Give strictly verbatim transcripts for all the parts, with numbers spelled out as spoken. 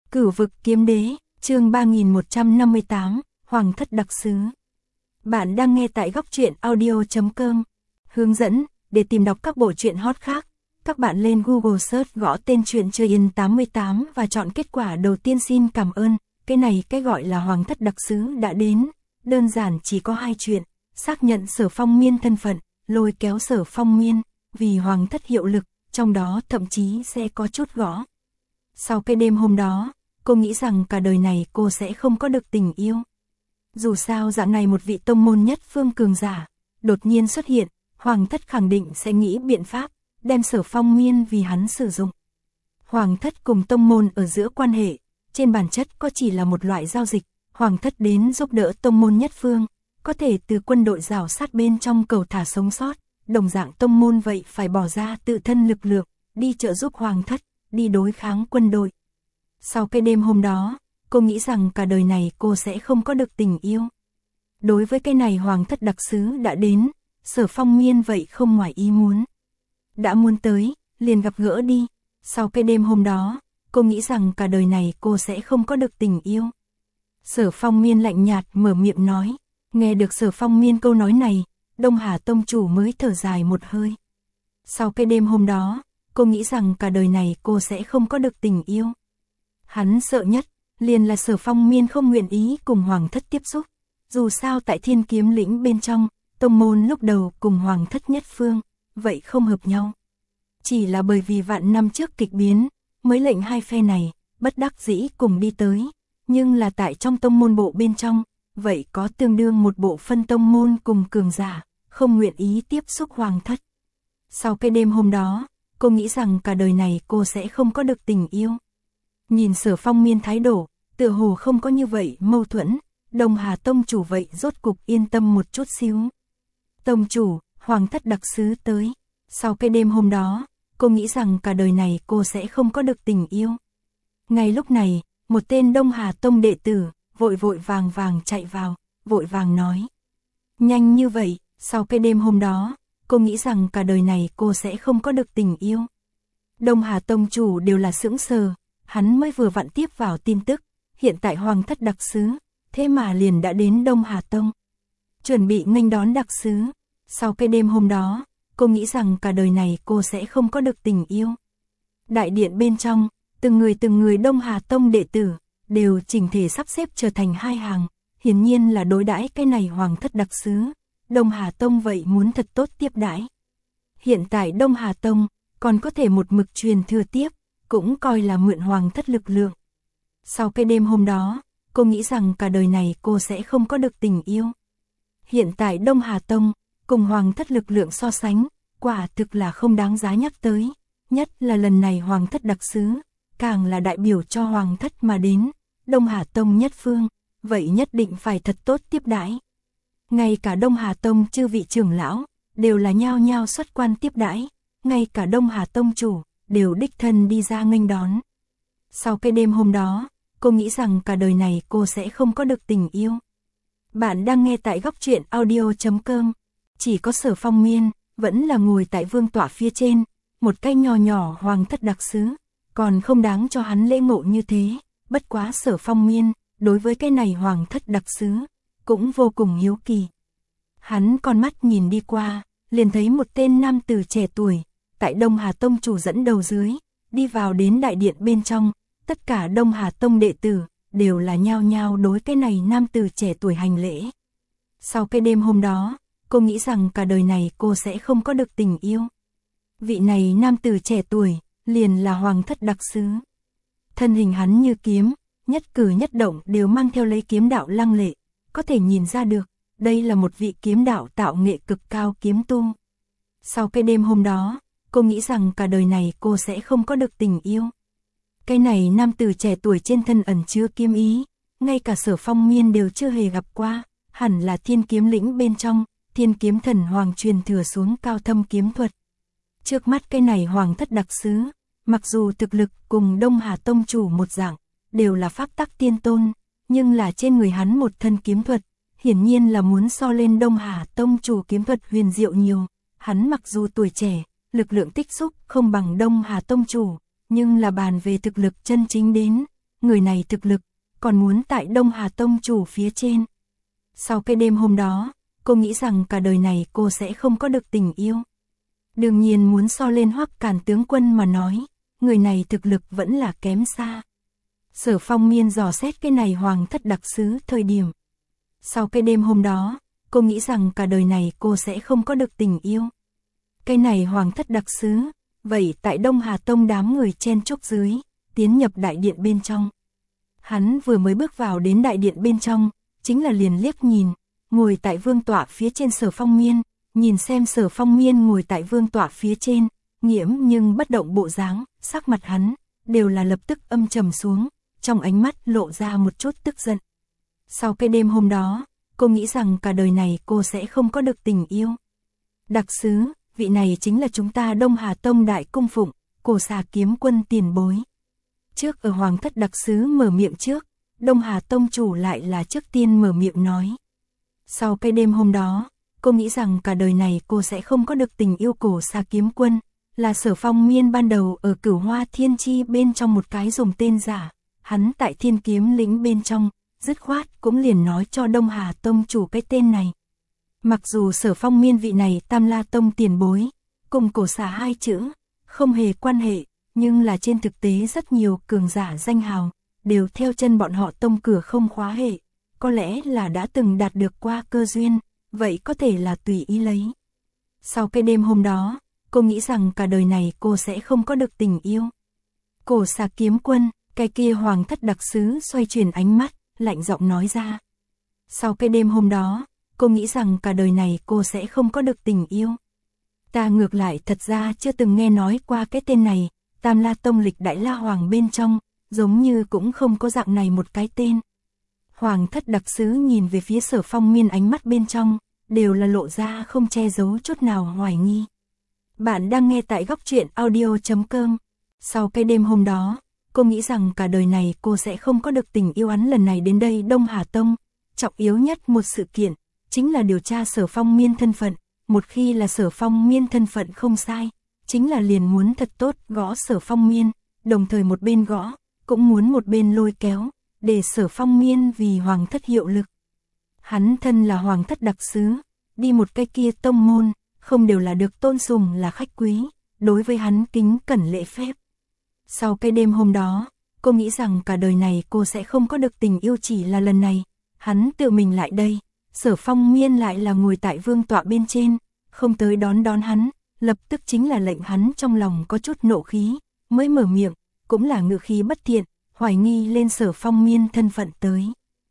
Cửu vực kiếm đế, chương ba nghìn một trăm năm mươi tám, Hoàng thất đặc sứ. Bạn đang nghe tại góc truyện audio chấm com. Hướng dẫn, để tìm đọc các bộ truyện hot khác, các bạn lên Google search gõ tên truyện Chơi Yên tám mươi tám và chọn kết quả đầu tiên. Xin cảm ơn. Cái này cái gọi là Hoàng thất đặc sứ đã đến, đơn giản chỉ có hai chuyện: xác nhận Sở Phong Miên thân phận, lôi kéo Sở Phong Miên vì Hoàng thất hiệu lực, trong đó thậm chí sẽ có chút gõ. Sau cái đêm hôm đó, cô nghĩ rằng cả đời này cô sẽ không có được tình yêu. Dù sao dạng này một vị tông môn nhất phương cường giả đột nhiên xuất hiện, Hoàng thất khẳng định sẽ nghĩ biện pháp đem Sở Phong Miên vì hắn sử dụng. Hoàng thất cùng tông môn ở giữa quan hệ, trên bản chất có chỉ là một loại giao dịch. Hoàng thất đến giúp đỡ tông môn nhất phương, có thể từ quân đội rào sát bên trong cầu thả sống sót, đồng dạng tông môn vậy phải bỏ ra tự thân lực lượng, đi trợ giúp Hoàng thất, đi đối kháng quân đội. Sau cái đêm hôm đó, cô nghĩ rằng cả đời này cô sẽ không có được tình yêu. Đối với cái này Hoàng thất đặc sứ đã đến, Sở Phong Miên vậy không ngoài ý muốn. Đã muốn tới, liền gặp gỡ đi. Sau cái đêm hôm đó, cô nghĩ rằng cả đời này cô sẽ không có được tình yêu. Sở Phong Miên lạnh nhạt mở miệng nói. Nghe được Sở Phong Miên câu nói này, Đông Hà tông chủ mới thở dài một hơi. Sau cái đêm hôm đó, cô nghĩ rằng cả đời này cô sẽ không có được tình yêu. Hắn sợ nhất, liền là Sở Phong Miên không nguyện ý cùng Hoàng thất tiếp xúc. Dù sao tại Thiên Kiếm Lĩnh bên trong, tông môn lúc đầu cùng Hoàng thất nhất phương, vậy không hợp nhau. Chỉ là bởi vì vạn năm trước kịch biến, mới lệnh hai phe này, bất đắc dĩ cùng đi tới. Nhưng là tại trong tông môn bộ bên trong, vậy có tương đương một bộ phân tông môn cùng cường giả, không nguyện ý tiếp xúc Hoàng thất. Sau cái đêm hôm đó, cô nghĩ rằng cả đời này cô sẽ không có được tình yêu. Nhìn Sở Phong Miên thái độ, tựa hồ không có như vậy mâu thuẫn, Đông Hà tông chủ vậy rốt cục yên tâm một chút xíu. Tông chủ, Hoàng thất đặc sứ tới. Sau cái đêm hôm đó, cô nghĩ rằng cả đời này cô sẽ không có được tình yêu. Ngay lúc này, một tên Đông Hà tông đệ tử, vội vội vàng vàng chạy vào, vội vàng nói. Nhanh như vậy, sau cái đêm hôm đó, cô nghĩ rằng cả đời này cô sẽ không có được tình yêu. Đông Hà tông chủ đều là sững sờ, hắn mới vừa vặn tiếp vào tin tức, hiện tại Hoàng thất đặc sứ, thế mà liền đã đến Đông Hà tông. Chuẩn bị nghênh đón đặc sứ. Sau cái đêm hôm đó, cô nghĩ rằng cả đời này cô sẽ không có được tình yêu. Đại điện bên trong, từng người từng người Đông Hà tông đệ tử, đều chỉnh thể sắp xếp trở thành hai hàng, hiển nhiên là đối đãi cái này Hoàng thất đặc sứ. Đông Hà tông vậy muốn thật tốt tiếp đãi. Hiện tại Đông Hà tông còn có thể một mực truyền thừa tiếp, cũng coi là mượn Hoàng thất lực lượng. Sau cái đêm hôm đó, cô nghĩ rằng cả đời này cô sẽ không có được tình yêu. Hiện tại Đông Hà tông cùng Hoàng thất lực lượng so sánh, quả thực là không đáng giá nhắc tới, nhất là lần này Hoàng thất đặc sứ, càng là đại biểu cho Hoàng thất mà đến, Đông Hà tông nhất phương, vậy nhất định phải thật tốt tiếp đãi. Ngay cả Đông Hà tông chư vị trưởng lão, đều là nhao nhao xuất quan tiếp đãi, ngay cả Đông Hà tông chủ, đều đích thân đi ra nghênh đón. Sau cái đêm hôm đó, cô nghĩ rằng cả đời này cô sẽ không có được tình yêu. Bạn đang nghe tại góc truyện audio chấm com. Chỉ có Sở Phong Miên, vẫn là ngồi tại vương tọa phía trên, một cái nho nhỏ Hoàng thất đặc sứ, còn không đáng cho hắn lễ ngộ như thế. Bất quá Sở Phong Miên, đối với cái này Hoàng thất đặc sứ, cũng vô cùng hiếu kỳ. Hắn con mắt nhìn đi qua, liền thấy một tên nam tử trẻ tuổi, tại Đông Hà tông chủ dẫn đầu dưới, đi vào đến đại điện bên trong, tất cả Đông Hà tông đệ tử, đều là nhao nhao đối cái này nam tử trẻ tuổi hành lễ. Sau cái đêm hôm đó, cô nghĩ rằng cả đời này cô sẽ không có được tình yêu. Vị này nam tử trẻ tuổi, liền là Hoàng thất đặc sứ. Thân hình hắn như kiếm, nhất cử nhất động đều mang theo lấy kiếm đạo lăng lệ, có thể nhìn ra được, đây là một vị kiếm đạo tạo nghệ cực cao kiếm tu. Sau cái đêm hôm đó, cô nghĩ rằng cả đời này cô sẽ không có được tình yêu. Cái này nam tử trẻ tuổi trên thân ẩn chứa kiếm ý, ngay cả Sở Phong Miên đều chưa hề gặp qua, hẳn là Thiên Kiếm Lĩnh bên trong, Thiên Kiếm Thần Hoàng truyền thừa xuống cao thâm kiếm thuật. Trước mắt cái này Hoàng thất đặc sứ, mặc dù thực lực cùng Đông Hà tông chủ một dạng, đều là pháp tắc tiên tôn, nhưng là trên người hắn một thân kiếm thuật, hiển nhiên là muốn so lên Đông Hà tông chủ kiếm thuật huyền diệu nhiều. Hắn mặc dù tuổi trẻ, lực lượng tích xúc không bằng Đông Hà tông chủ, nhưng là bàn về thực lực chân chính đến, người này thực lực, còn muốn tại Đông Hà Tông chủ phía trên. Sau cái đêm hôm đó, cô nghĩ rằng cả đời này cô sẽ không có được tình yêu. Đương nhiên muốn so lên Hoắc Càn tướng quân mà nói, người này thực lực vẫn là kém xa. Sở Phong Miên dò xét cái này hoàng thất đặc sứ thời điểm. Sau cái đêm hôm đó, cô nghĩ rằng cả đời này cô sẽ không có được tình yêu. Cái này hoàng thất đặc sứ, vậy tại Đông Hà Tông đám người chen chúc dưới, tiến nhập đại điện bên trong. Hắn vừa mới bước vào đến đại điện bên trong, chính là liền liếc nhìn, ngồi tại vương tọa phía trên Sở Phong Miên, nhìn xem Sở Phong Miên ngồi tại vương tọa phía trên, nghiễm nhưng bất động bộ dáng, sắc mặt hắn, đều là lập tức âm trầm xuống, trong ánh mắt lộ ra một chút tức giận. Sau cái đêm hôm đó, cô nghĩ rằng cả đời này cô sẽ không có được tình yêu. Đặc sứ, vị này chính là chúng ta Đông Hà Tông đại cung phụng, Cổ Xà kiếm quân tiền bối. Trước ở hoàng thất đặc sứ mở miệng trước, Đông Hà Tông chủ lại là trước tiên mở miệng nói. Sau cái đêm hôm đó, cô nghĩ rằng cả đời này cô sẽ không có được tình yêu. Cổ Xà kiếm quân, là Sở Phong Miên ban đầu ở Cửu Hoa Thiên Chi bên trong một cái dùng tên giả, hắn tại Thiên Kiếm lĩnh bên trong, dứt khoát cũng liền nói cho Đông Hà Tông chủ cái tên này. Mặc dù Sở Phong Miên vị này Tam La Tông tiền bối, cùng Cổ Xà hai chữ, không hề quan hệ, nhưng là trên thực tế rất nhiều cường giả danh hào, đều theo chân bọn họ tông cửa không khóa hệ, có lẽ là đã từng đạt được qua cơ duyên, vậy có thể là tùy ý lấy. Sau cái đêm hôm đó, cô nghĩ rằng cả đời này cô sẽ không có được tình yêu. Cổ Xà kiếm quân, cái kia hoàng thất đặc sứ xoay chuyển ánh mắt, lạnh giọng nói ra. Sau cái đêm hôm đó, cô nghĩ rằng cả đời này cô sẽ không có được tình yêu. Ta ngược lại thật ra chưa từng nghe nói qua cái tên này, Tam La Tông lịch đại La Hoàng bên trong, giống như cũng không có dạng này một cái tên. Hoàng thất đặc sứ nhìn về phía Sở Phong Miên, ánh mắt bên trong, đều là lộ ra không che giấu chút nào hoài nghi. Bạn đang nghe tại góc truyện audio chấm com. Sau cái đêm hôm đó, cô nghĩ rằng cả đời này cô sẽ không có được tình yêu. Hắn lần này đến đây Đông Hà Tông, trọng yếu nhất một sự kiện, chính là điều tra Sở Phong Miên thân phận. Một khi là Sở Phong Miên thân phận không sai, chính là liền muốn thật tốt gõ Sở Phong Miên, đồng thời một bên gõ, cũng muốn một bên lôi kéo, để Sở Phong Miên vì hoàng thất hiệu lực. Hắn thân là hoàng thất đặc sứ, đi một cái kia tông môn, không đều là được tôn sùng là khách quý, đối với hắn kính cẩn lễ phép. Sau cái đêm hôm đó, cô nghĩ rằng cả đời này cô sẽ không có được tình yêu, chỉ là lần này, hắn tự mình lại đây, Sở Phong Miên lại là ngồi tại vương tọa bên trên, không tới đón đón hắn, lập tức chính là lệnh hắn trong lòng có chút nộ khí, mới mở miệng, cũng là ngữ khí bất thiện, hoài nghi lên Sở Phong Miên thân phận tới.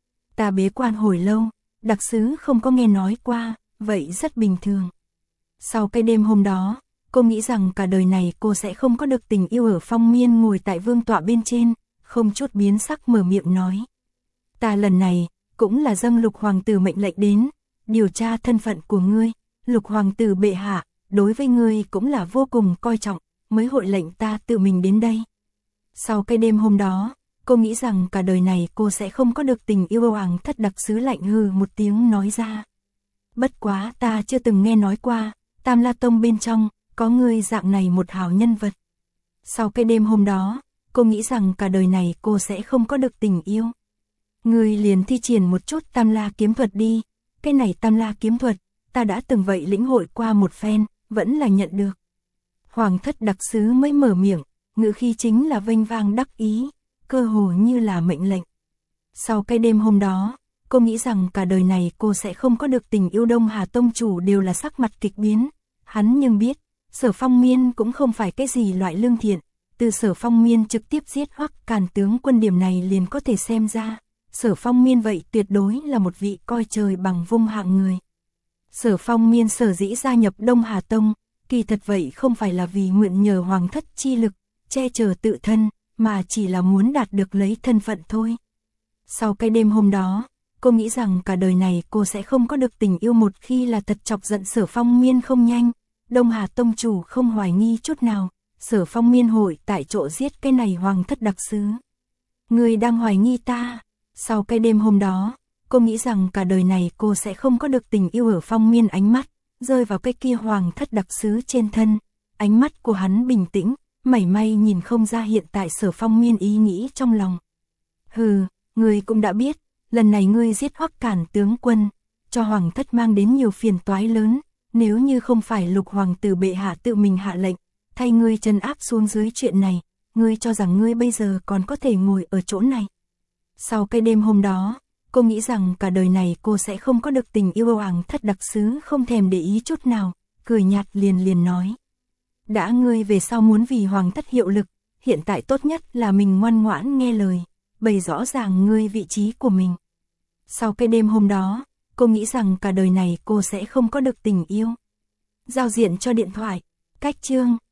Ta bế quan hồi lâu, đặc sứ không có nghe nói qua, vậy rất bình thường. Sau cái đêm hôm đó, cô nghĩ rằng cả đời này cô sẽ không có được tình yêu. Ở Phong Miên ngồi tại vương tọa bên trên, không chút biến sắc mở miệng nói. Ta lần này, cũng là dâng Lục Hoàng tử mệnh lệnh đến, điều tra thân phận của ngươi, Lục Hoàng tử bệ hạ, đối với ngươi cũng là vô cùng coi trọng, mới hội lệnh ta tự mình đến đây. Sau cái đêm hôm đó, cô nghĩ rằng cả đời này cô sẽ không có được tình yêu. Hoàng thất đặc sứ lạnh hừ một tiếng nói ra. Bất quá ta chưa từng nghe nói qua, Tam La Tông bên trong, có ngươi dạng này một hảo nhân vật. Sau cái đêm hôm đó, cô nghĩ rằng cả đời này cô sẽ không có được tình yêu. Ngươi liền thi triển một chút Tam La kiếm thuật đi, cái này Tam La kiếm thuật, ta đã từng vậy lĩnh hội qua một phen, vẫn là nhận được. Hoàng thất đặc sứ mới mở miệng, ngữ khí chính là vênh vang đắc ý, cơ hồ như là mệnh lệnh. Sau cái đêm hôm đó, cô nghĩ rằng cả đời này cô sẽ không có được tình yêu. Đông Hà Tông chủ đều là sắc mặt kịch biến, hắn nhưng biết, Sở Phong Miên cũng không phải cái gì loại lương thiện, từ Sở Phong Miên trực tiếp giết Hoắc Càn tướng quân điểm này liền có thể xem ra, Sở Phong Miên vậy tuyệt đối là một vị coi trời bằng vung hạng người. Sở Phong Miên sở dĩ gia nhập Đông Hà Tông, kỳ thật vậy không phải là vì mượn nhờ hoàng thất chi lực, che chở tự thân, mà chỉ là muốn đạt được lấy thân phận thôi. Sau cái đêm hôm đó, cô nghĩ rằng cả đời này cô sẽ không có được tình yêu. Một khi là thật chọc giận Sở Phong Miên không nhanh, Đông Hà Tông chủ không hoài nghi chút nào, Sở Phong Miên hội tại chỗ giết cái này hoàng thất đặc sứ. Người đang hoài nghi ta. Sau cái đêm hôm đó, cô nghĩ rằng cả đời này cô sẽ không có được tình yêu. Ở Phong Miên ánh mắt rơi vào cái kia hoàng thất đặc sứ trên thân, ánh mắt của hắn bình tĩnh, mảy may nhìn không ra hiện tại Sở Phong Miên ý nghĩ trong lòng. Hừ, ngươi cũng đã biết, lần này ngươi giết Hoắc Cản tướng quân, cho hoàng thất mang đến nhiều phiền toái lớn, nếu như không phải Lục hoàng tử bệ hạ tự mình hạ lệnh, thay ngươi trấn áp xuống dưới chuyện này, ngươi cho rằng ngươi bây giờ còn có thể ngồi ở chỗ này. Sau cái đêm hôm đó, cô nghĩ rằng cả đời này cô sẽ không có được tình yêu hoàng thất đặc sứ, không thèm để ý chút nào, cười nhạt liền liền nói. Đã ngươi về sau muốn vì hoàng thất hiệu lực, hiện tại tốt nhất là mình ngoan ngoãn nghe lời, bày rõ ràng ngươi vị trí của mình. Sau cái đêm hôm đó, cô nghĩ rằng cả đời này cô sẽ không có được tình yêu. Giao diện cho điện thoại, cách chương.